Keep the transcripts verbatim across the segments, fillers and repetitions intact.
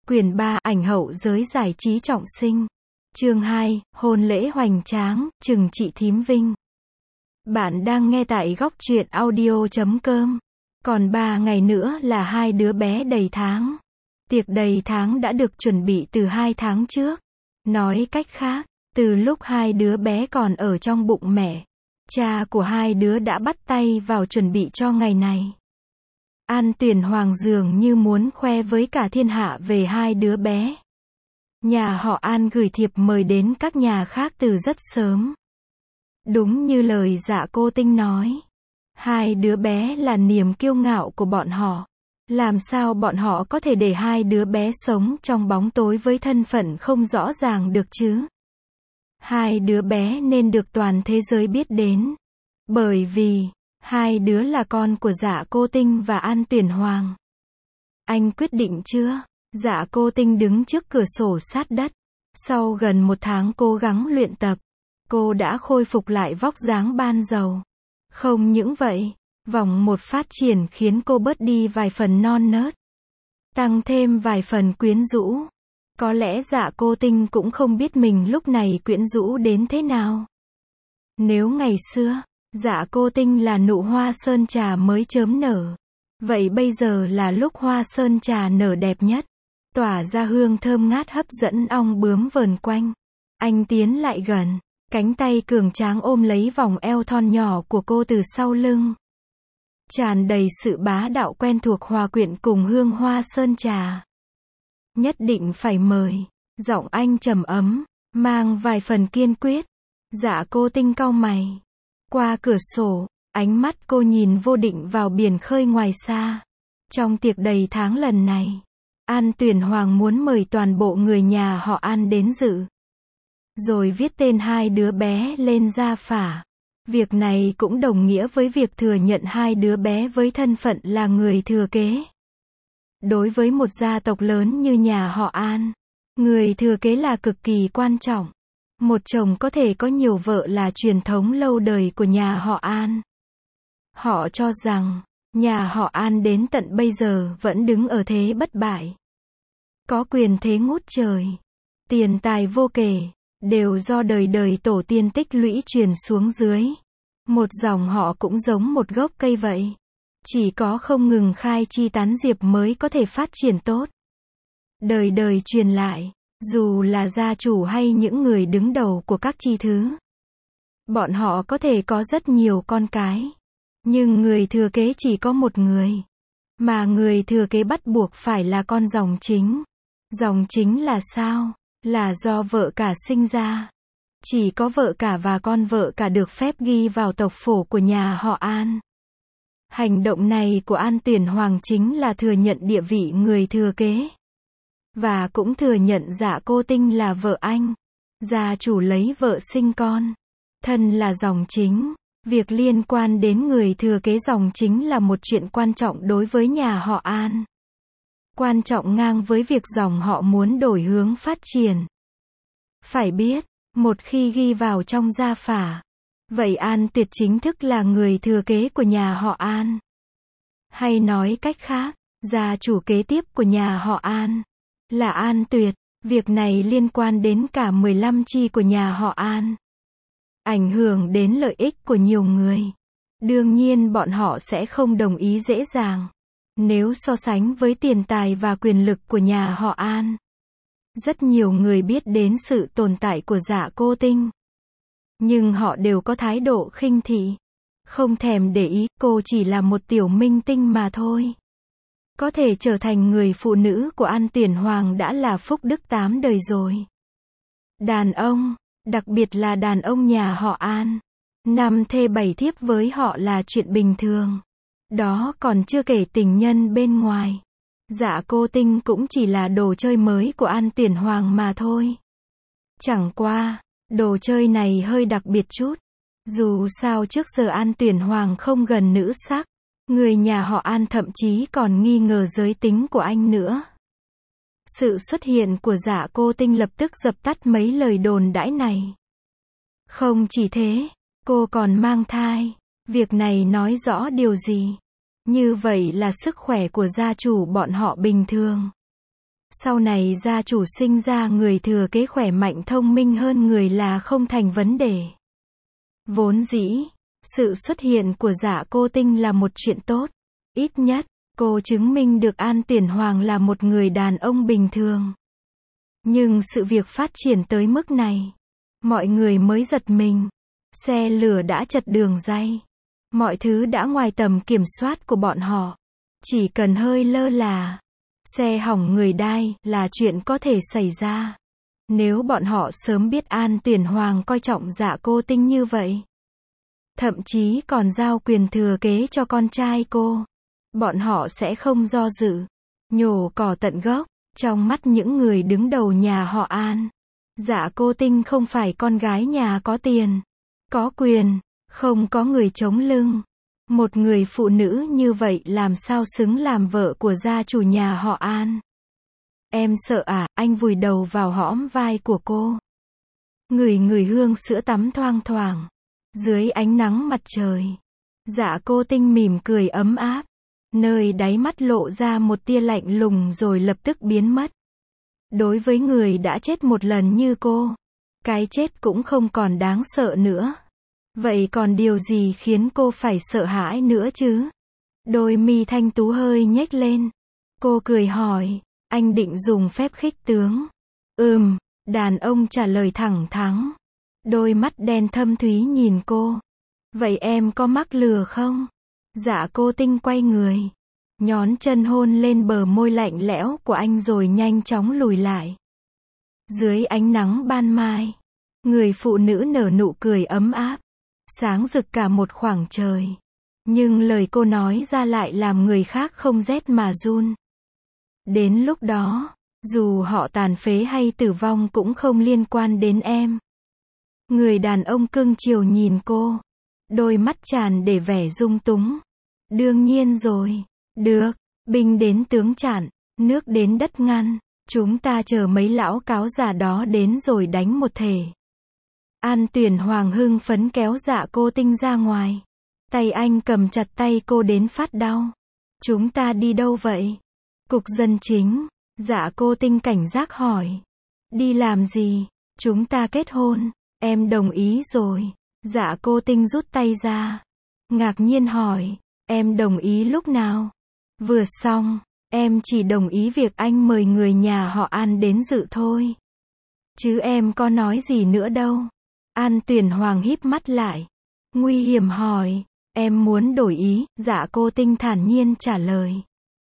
Quyển ba, ảnh hậu giới giải trí trọng sinh. Chương hai, hôn lễ hoành tráng, Trừng Trị Thím Vinh. Bạn đang nghe tại góc truyện audio chấm com. Còn ba ngày nữa là hai đứa bé đầy tháng. Tiệc đầy tháng đã được chuẩn bị từ hai tháng trước. Nói cách khác, từ lúc hai đứa bé còn ở trong bụng mẹ, cha của hai đứa đã bắt tay vào chuẩn bị cho ngày này. An Tuyển Hoàng dường như muốn khoe với cả thiên hạ về hai đứa bé. Nhà họ An gửi thiệp mời đến các nhà khác từ rất sớm. Đúng như lời Dạ Cô Tinh nói, hai đứa bé là niềm kiêu ngạo của bọn họ. Làm sao bọn họ có thể để hai đứa bé sống trong bóng tối với thân phận không rõ ràng được chứ? Hai đứa bé nên được toàn thế giới biết đến. Bởi vì, hai đứa là con của Dạ Cô Tinh và An Tuyển Hoàng. Anh quyết định chưa? Dạ Cô Tinh đứng trước cửa sổ sát đất. Sau gần một tháng cố gắng luyện tập, cô đã khôi phục lại vóc dáng ban đầu. Không những vậy, vòng một phát triển khiến cô bớt đi vài phần non nớt, tăng thêm vài phần quyến rũ. Có lẽ Dạ Cô Tinh cũng không biết mình lúc này quyến rũ đến thế nào. Nếu ngày xưa, Dạ Cô Tinh là nụ hoa sơn trà mới chớm nở, vậy bây giờ là lúc hoa sơn trà nở đẹp nhất, tỏa ra hương thơm ngát hấp dẫn ong bướm vờn quanh. Anh tiến lại gần, cánh tay cường tráng ôm lấy vòng eo thon nhỏ của cô từ sau lưng. Tràn đầy sự bá đạo quen thuộc hòa quyện cùng hương hoa sơn trà. Nhất định phải mời. Giọng anh trầm ấm, mang vài phần kiên quyết. Dạ Cô Tinh cau mày. Qua cửa sổ, ánh mắt cô nhìn vô định vào biển khơi ngoài xa. Trong tiệc đầy tháng lần này, An Tuyển Hoàng muốn mời toàn bộ người nhà họ An đến dự. Rồi viết tên hai đứa bé lên gia phả. Việc này cũng đồng nghĩa với việc thừa nhận hai đứa bé với thân phận là người thừa kế. Đối với một gia tộc lớn như nhà họ An, người thừa kế là cực kỳ quan trọng. Một chồng có thể có nhiều vợ là truyền thống lâu đời của nhà họ An. Họ cho rằng, nhà họ An đến tận bây giờ vẫn đứng ở thế bất bại. Có quyền thế ngút trời, tiền tài vô kể, đều do đời đời tổ tiên tích lũy truyền xuống dưới. Một dòng họ cũng giống một gốc cây vậy. Chỉ có không ngừng khai chi tán diệp mới có thể phát triển tốt. Đời đời truyền lại, dù là gia chủ hay những người đứng đầu của các chi thứ. Bọn họ có thể có rất nhiều con cái. Nhưng người thừa kế chỉ có một người. Mà người thừa kế bắt buộc phải là con dòng chính. Dòng chính là sao? Là do vợ cả sinh ra. Chỉ có vợ cả và con vợ cả được phép ghi vào tộc phổ của nhà họ An. Hành động này của An Tuyển Hoàng chính là thừa nhận địa vị người thừa kế. Và cũng thừa nhận Dạ Cô Tinh là vợ anh. Gia chủ lấy vợ sinh con. Thân là dòng chính. Việc liên quan đến người thừa kế dòng chính là một chuyện quan trọng đối với nhà họ An. Quan trọng ngang với việc dòng họ muốn đổi hướng phát triển. Phải biết, một khi ghi vào trong gia phả, vậy An Tuyệt chính thức là người thừa kế của nhà họ An. Hay nói cách khác, gia chủ kế tiếp của nhà họ An là An Tuyệt. Việc này liên quan đến cả mười lăm chi của nhà họ An. Ảnh hưởng đến lợi ích của nhiều người. Đương nhiên bọn họ sẽ không đồng ý dễ dàng. Nếu so sánh với tiền tài và quyền lực của nhà họ An, rất nhiều người biết đến sự tồn tại của Dạ Cô Tinh. Nhưng họ đều có thái độ khinh thị. Không thèm để ý, cô chỉ là một tiểu minh tinh mà thôi. Có thể trở thành người phụ nữ của An Tuyển Hoàng đã là phúc đức tám đời rồi. Đàn ông, đặc biệt là đàn ông nhà họ An, năm thê bảy thiếp với họ là chuyện bình thường. Đó còn chưa kể tình nhân bên ngoài. Dạ Cô Tinh cũng chỉ là đồ chơi mới của An Tuyển Hoàng mà thôi. Chẳng qua, đồ chơi này hơi đặc biệt chút. Dù sao trước giờ An Tuyển Hoàng không gần nữ sắc. Người nhà họ An thậm chí còn nghi ngờ giới tính của anh nữa. Sự xuất hiện của Dạ Cô Tinh lập tức dập tắt mấy lời đồn đãi này. Không chỉ thế, cô còn mang thai. Việc này nói rõ điều gì? Như vậy là sức khỏe của gia chủ bọn họ bình thường. Sau này gia chủ sinh ra người thừa kế khỏe mạnh thông minh hơn người là không thành vấn đề. Vốn dĩ, sự xuất hiện của Dạ Cô Tinh là một chuyện tốt. Ít nhất, cô chứng minh được An Tuyển Hoàng là một người đàn ông bình thường. Nhưng sự việc phát triển tới mức này, mọi người mới giật mình. Xe lửa đã chật đường ray. Mọi thứ đã ngoài tầm kiểm soát của bọn họ. Chỉ cần hơi lơ là, xe hỏng người đai là chuyện có thể xảy ra. Nếu bọn họ sớm biết An Tuyển Hoàng coi trọng Dạ Cô Tinh như vậy, thậm chí còn giao quyền thừa kế cho con trai cô, bọn họ sẽ không do dự, nhổ cỏ tận gốc. Trong mắt những người đứng đầu nhà họ An, Dạ Cô Tinh không phải con gái nhà có tiền, có quyền, không có người chống lưng. Một người phụ nữ như vậy làm sao xứng làm vợ của gia chủ nhà họ An. Em sợ à? Anh vùi đầu vào hõm vai của cô. Ngửi ngửi hương sữa tắm thoang thoảng dưới ánh nắng mặt trời. Dạ Cô Tinh mỉm cười ấm áp, nơi đáy mắt lộ ra một tia lạnh lùng rồi lập tức biến mất. Đối với người đã chết một lần như cô, cái chết cũng không còn đáng sợ nữa. Vậy còn điều gì khiến cô phải sợ hãi nữa chứ? Đôi mi thanh tú hơi nhếch lên. Cô cười hỏi, anh định dùng phép khích tướng? Ừm, đàn ông trả lời thẳng thắn. Đôi mắt đen thâm thúy nhìn cô. Vậy em có mắc lừa không? Dạ Cô Tinh quay người, nhón chân hôn lên bờ môi lạnh lẽo của anh rồi nhanh chóng lùi lại. Dưới ánh nắng ban mai, người phụ nữ nở nụ cười ấm áp, sáng rực cả một khoảng trời. Nhưng lời cô nói ra lại làm người khác không rét mà run. Đến lúc đó, dù họ tàn phế hay tử vong cũng không liên quan đến em. Người đàn ông cưng chiều nhìn cô, đôi mắt tràn để vẻ dung túng. Đương nhiên rồi. Được, binh đến tướng chặn, nước đến đất ngăn. Chúng ta chờ mấy lão cáo già đó đến rồi đánh một thể. An Tuyển Hoàng hưng phấn kéo Dạ Cô Tinh ra ngoài. Tay anh cầm chặt tay cô đến phát đau. Chúng ta đi đâu vậy? Cục dân chính. Dạ Cô Tinh cảnh giác hỏi. Đi làm gì? Chúng ta kết hôn. Em đồng ý rồi. Dạ Cô Tinh rút tay ra, ngạc nhiên hỏi. Em đồng ý lúc nào? Vừa xong, em chỉ đồng ý việc anh mời người nhà họ An đến dự thôi. Chứ em có nói gì nữa đâu. An Tuyển Hoàng híp mắt lại, nguy hiểm hỏi. Em muốn đổi ý? Dạ Cô Tinh thản nhiên trả lời.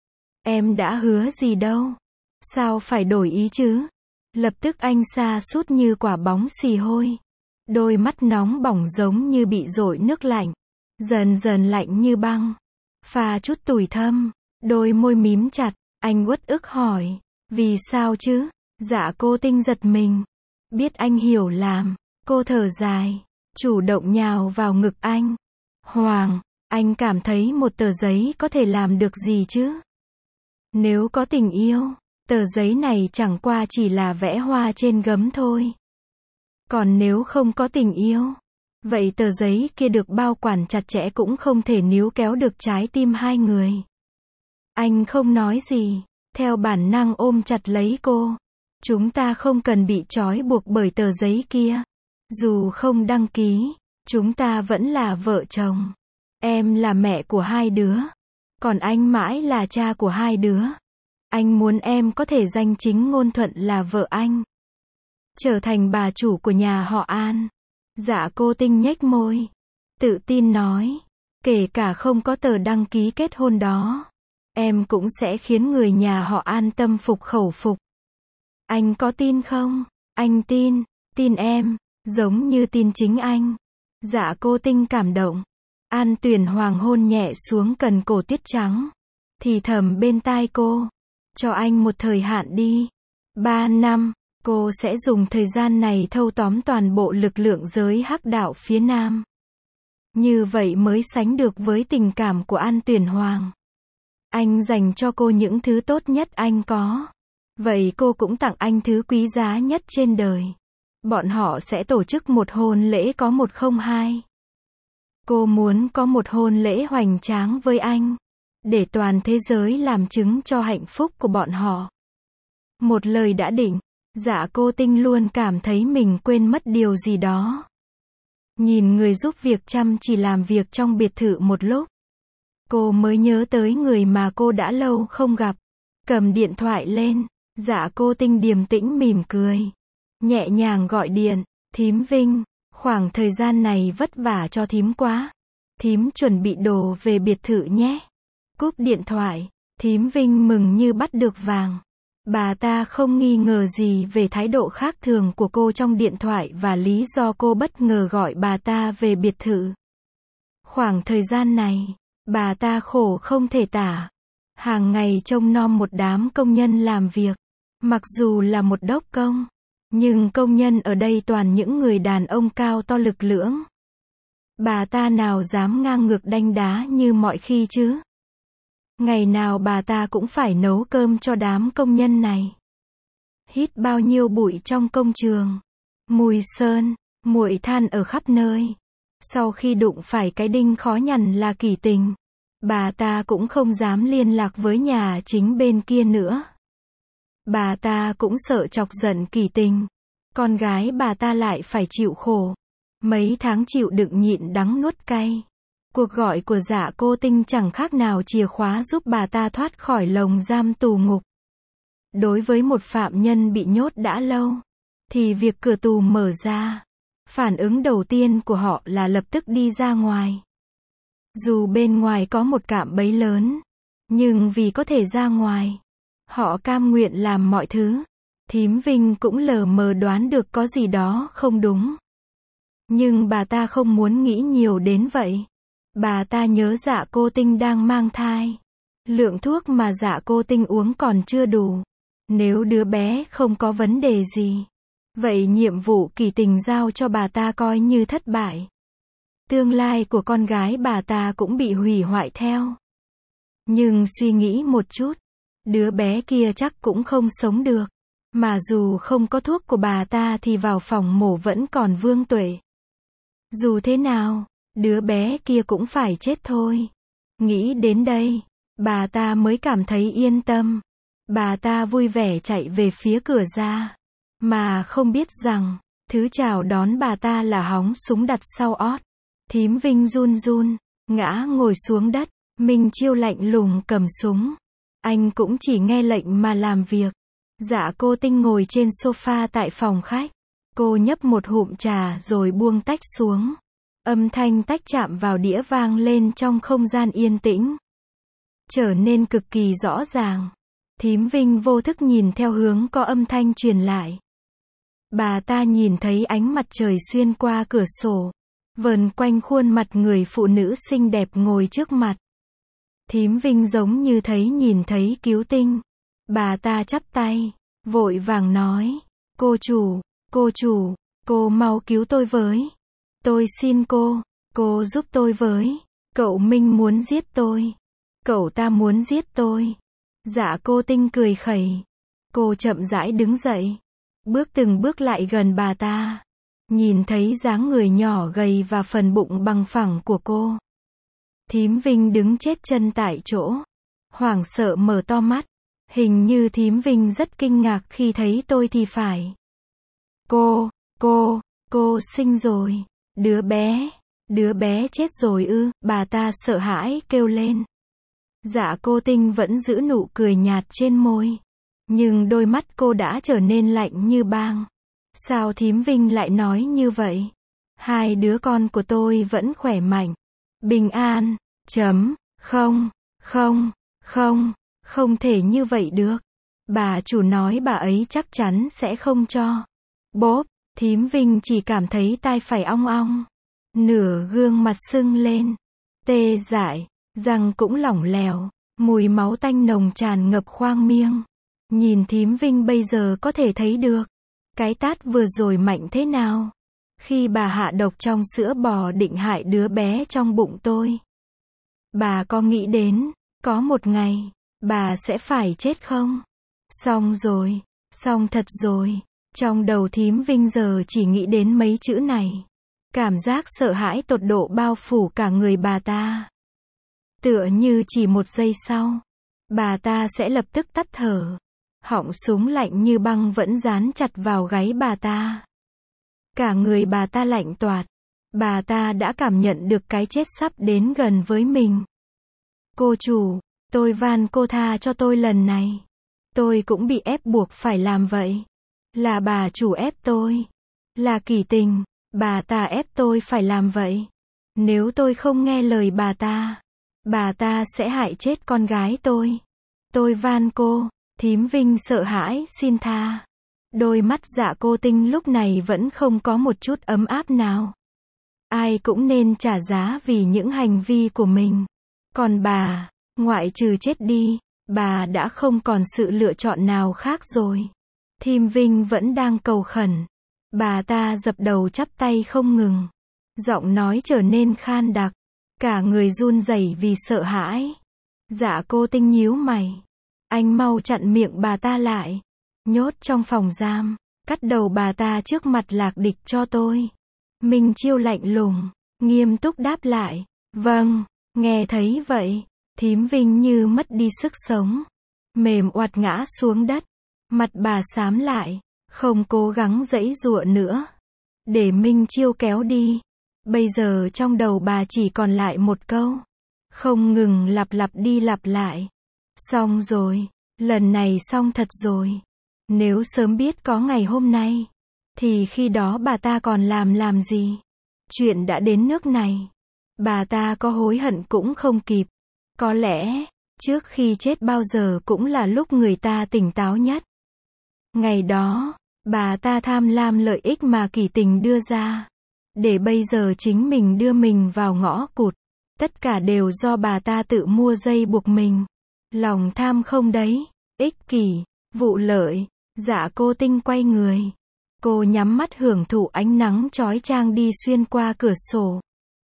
Em đã hứa gì đâu. Sao phải đổi ý chứ? Lập tức anh sa sút như quả bóng xì hôi. Đôi mắt nóng bỏng giống như bị dội nước lạnh, dần dần lạnh như băng, pha chút tủi thâm. Đôi môi mím chặt, anh uất ức hỏi. Vì sao chứ? Dạ Cô Tinh giật mình. Biết anh hiểu lầm, cô thở dài, chủ động nhào vào ngực anh. Hoàng, anh cảm thấy một tờ giấy có thể làm được gì chứ? Nếu có tình yêu, tờ giấy này chẳng qua chỉ là vẽ hoa trên gấm thôi. Còn nếu không có tình yêu, vậy tờ giấy kia được bao quản chặt chẽ cũng không thể níu kéo được trái tim hai người. Anh không nói gì, theo bản năng ôm chặt lấy cô. Chúng ta không cần bị trói buộc bởi tờ giấy kia. Dù không đăng ký, chúng ta vẫn là vợ chồng. Em là mẹ của hai đứa, còn anh mãi là cha của hai đứa. Anh muốn em có thể danh chính ngôn thuận là vợ anh, trở thành bà chủ của nhà họ An. Dạ Cô Tinh nhếch môi, tự tin nói, kể cả không có tờ đăng ký kết hôn đó, em cũng sẽ khiến người nhà họ An tâm phục khẩu phục. Anh có tin không? Anh tin, tin em, giống như tin chính anh. Dạ Cô Tinh cảm động. An Tuyển Hoàng hôn nhẹ xuống cần cổ tuyết trắng, thì thầm bên tai cô, cho anh một thời hạn đi. Ba năm, cô sẽ dùng thời gian này thâu tóm toàn bộ lực lượng giới hắc đạo phía Nam. Như vậy mới sánh được với tình cảm của An Tuyển Hoàng. Anh dành cho cô những thứ tốt nhất anh có. Vậy cô cũng tặng anh thứ quý giá nhất trên đời. Bọn họ sẽ tổ chức một hôn lễ có một không hai. Cô muốn có một hôn lễ hoành tráng với anh, để toàn thế giới làm chứng cho hạnh phúc của bọn họ. Một lời đã định. Dạ cô Tinh luôn cảm thấy mình quên mất điều gì đó. Nhìn người giúp việc chăm chỉ làm việc trong biệt thự một lúc. Cô mới nhớ tới người mà cô đã lâu không gặp. Cầm điện thoại lên. Dạ cô Tinh điềm tĩnh mỉm cười. Nhẹ nhàng gọi điện. Thím Vinh, khoảng thời gian này vất vả cho thím quá. Thím chuẩn bị đồ về biệt thự nhé. Cúp điện thoại. Thím Vinh mừng như bắt được vàng. Bà ta không nghi ngờ gì về thái độ khác thường của cô trong điện thoại và lý do cô bất ngờ gọi bà ta về biệt thự. Khoảng thời gian này, bà ta khổ không thể tả. Hàng ngày trông nom một đám công nhân làm việc. Mặc dù là một đốc công, nhưng công nhân ở đây toàn những người đàn ông cao to lực lưỡng. Bà ta nào dám ngang ngược đanh đá như mọi khi chứ? Ngày nào bà ta cũng phải nấu cơm cho đám công nhân này. Hít bao nhiêu bụi trong công trường. Mùi sơn, muội than ở khắp nơi. Sau khi đụng phải cái đinh khó nhằn là Kỷ Tình, bà ta cũng không dám liên lạc với nhà chính bên kia nữa. Bà ta cũng sợ chọc giận Kỷ Tình. Con gái bà ta lại phải chịu khổ. Mấy tháng chịu đựng nhịn đắng nuốt cay. Cuộc gọi của Dạ cô Tinh chẳng khác nào chìa khóa giúp bà ta thoát khỏi lồng giam tù ngục. Đối với một phạm nhân bị nhốt đã lâu, thì việc cửa tù mở ra, phản ứng đầu tiên của họ là lập tức đi ra ngoài. Dù bên ngoài có một cạm bẫy lớn, nhưng vì có thể ra ngoài, họ cam nguyện làm mọi thứ. Thím Vinh cũng lờ mờ đoán được có gì đó không đúng. Nhưng bà ta không muốn nghĩ nhiều đến vậy. Bà ta nhớ Dạ cô Tinh đang mang thai. Lượng thuốc mà Dạ cô Tinh uống còn chưa đủ. Nếu đứa bé không có vấn đề gì, vậy nhiệm vụ Kỷ Tình giao cho bà ta coi như thất bại. Tương lai của con gái bà ta cũng bị hủy hoại theo. Nhưng suy nghĩ một chút, đứa bé kia chắc cũng không sống được. Mà dù không có thuốc của bà ta thì vào phòng mổ vẫn còn vương tuệ. Dù thế nào, đứa bé kia cũng phải chết thôi. Nghĩ đến đây, bà ta mới cảm thấy yên tâm. Bà ta vui vẻ chạy về phía cửa ra. Mà không biết rằng, thứ chào đón bà ta là hóng súng đặt sau ót. Thím Vinh run run, ngã ngồi xuống đất. Minh Chiêu lạnh lùng cầm súng. Anh cũng chỉ nghe lệnh mà làm việc. Dạ cô Tinh ngồi trên sofa tại phòng khách. Cô nhấp một hụm trà rồi buông tách xuống. Âm thanh tách chạm vào đĩa vang lên trong không gian yên tĩnh. Trở nên cực kỳ rõ ràng. Thím Vinh vô thức nhìn theo hướng có âm thanh truyền lại. Bà ta nhìn thấy ánh mặt trời xuyên qua cửa sổ, vờn quanh khuôn mặt người phụ nữ xinh đẹp ngồi trước mặt. Thím Vinh giống như thấy nhìn thấy cứu tinh. Bà ta chắp tay, vội vàng nói, cô chủ, cô chủ, cô mau cứu tôi với. Tôi xin cô, cô giúp tôi với. Cậu Minh muốn giết tôi. Cậu ta muốn giết tôi. Dạ cô Tinh cười khẩy. Cô chậm rãi đứng dậy. Bước từng bước lại gần bà ta. Nhìn thấy dáng người nhỏ gầy và phần bụng bằng phẳng của cô. Thím Vinh đứng chết chân tại chỗ. Hoảng sợ mở to mắt. Hình như thím Vinh rất kinh ngạc khi thấy tôi thì phải. Cô, cô, cô sinh rồi. Đứa bé, đứa bé chết rồi ư, bà ta sợ hãi kêu lên. Dạ cô Tinh vẫn giữ nụ cười nhạt trên môi. Nhưng đôi mắt cô đã trở nên lạnh như băng. Sao thím Vinh lại nói như vậy? Hai đứa con của tôi vẫn khỏe mạnh. Bình an, chấm, không, không, không, không thể như vậy được. Bà chủ nói bà ấy chắc chắn sẽ không cho. Bốp, thím Vinh chỉ cảm thấy tai phải ong ong. Nửa gương mặt sưng lên. Tê dại, răng cũng lỏng lẻo. Mùi máu tanh nồng tràn ngập khoang miệng. Nhìn thím Vinh bây giờ có thể thấy được. Cái tát vừa rồi mạnh thế nào. Khi bà hạ độc trong sữa bò định hại đứa bé trong bụng tôi. Bà có nghĩ đến, có một ngày, bà sẽ phải chết không? Xong rồi, xong thật rồi. Trong đầu thím Vinh giờ chỉ nghĩ đến mấy chữ này. Cảm giác sợ hãi tột độ bao phủ cả người bà ta. Tựa như chỉ một giây sau, bà ta sẽ lập tức tắt thở. Họng súng lạnh như băng vẫn dán chặt vào gáy bà ta. Cả người bà ta lạnh toát. Bà ta đã cảm nhận được cái chết sắp đến gần với mình. Cô chủ, tôi van cô tha cho tôi lần này. Tôi cũng bị ép buộc phải làm vậy. Là bà chủ ép tôi. Là Kỷ Tình, bà ta ép tôi phải làm vậy. Nếu tôi không nghe lời bà ta, bà ta sẽ hại chết con gái tôi. Tôi van cô. Thím Vinh sợ hãi xin tha. Đôi mắt Dạ Cô Tinh lúc này vẫn không có một chút ấm áp nào. Ai cũng nên trả giá vì những hành vi của mình. Còn bà, ngoại trừ chết đi, bà đã không còn sự lựa chọn nào khác rồi. Thím Vinh vẫn đang cầu khẩn. Bà ta dập đầu chắp tay không ngừng. Giọng nói trở nên khan đặc. Cả người run rẩy vì sợ hãi. Dạ Cô Tinh nhíu mày. Anh mau chặn miệng bà ta lại. Nhốt trong phòng giam. Cắt đầu bà ta trước mặt Lạc Địch cho tôi. Minh Chiêu lạnh lùng, nghiêm túc đáp lại. Vâng, nghe thấy vậy. Thím Vinh như mất đi sức sống. Mềm oặt ngã xuống đất. Mặt bà xám lại. Không cố gắng giãy giụa nữa. Để Minh Chiêu kéo đi. Bây giờ trong đầu bà chỉ còn lại một câu. Không ngừng lặp lặp đi lặp lại. Xong rồi. Lần này xong thật rồi. Nếu sớm biết có ngày hôm nay, thì khi đó bà ta còn làm làm gì? Chuyện đã đến nước này. Bà ta có hối hận cũng không kịp. Có lẽ, trước khi chết bao giờ cũng là lúc người ta tỉnh táo nhất. Ngày đó, bà ta tham lam lợi ích mà Kỷ Tình đưa ra. Để bây giờ chính mình đưa mình vào ngõ cụt. Tất cả đều do bà ta tự mua dây buộc mình. Lòng tham không đấy. Ích kỷ, vụ lợi. Dạ Cô Tinh quay người. Cô nhắm mắt hưởng thụ ánh nắng chói chang đi xuyên qua cửa sổ.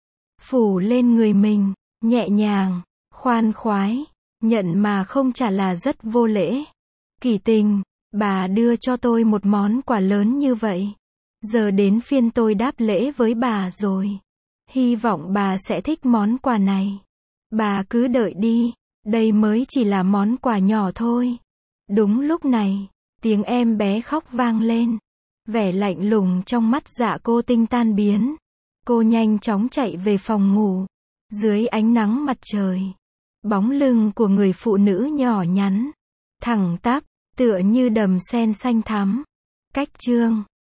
Phủ lên người mình, nhẹ nhàng, khoan khoái, nhận mà không trả là rất vô lễ. Kỷ Tình, bà đưa cho tôi một món quà lớn như vậy. Giờ đến phiên tôi đáp lễ với bà rồi. Hy vọng bà sẽ thích món quà này. Bà cứ đợi đi, đây mới chỉ là món quà nhỏ thôi. Đúng lúc này, tiếng em bé khóc vang lên. Vẻ lạnh lùng trong mắt Dạ Cô Tinh tan biến. Cô nhanh chóng chạy về phòng ngủ. Dưới ánh nắng mặt trời, bóng lưng của người phụ nữ nhỏ nhắn, thẳng tắp, tựa như đầm sen xanh thắm. Cách chương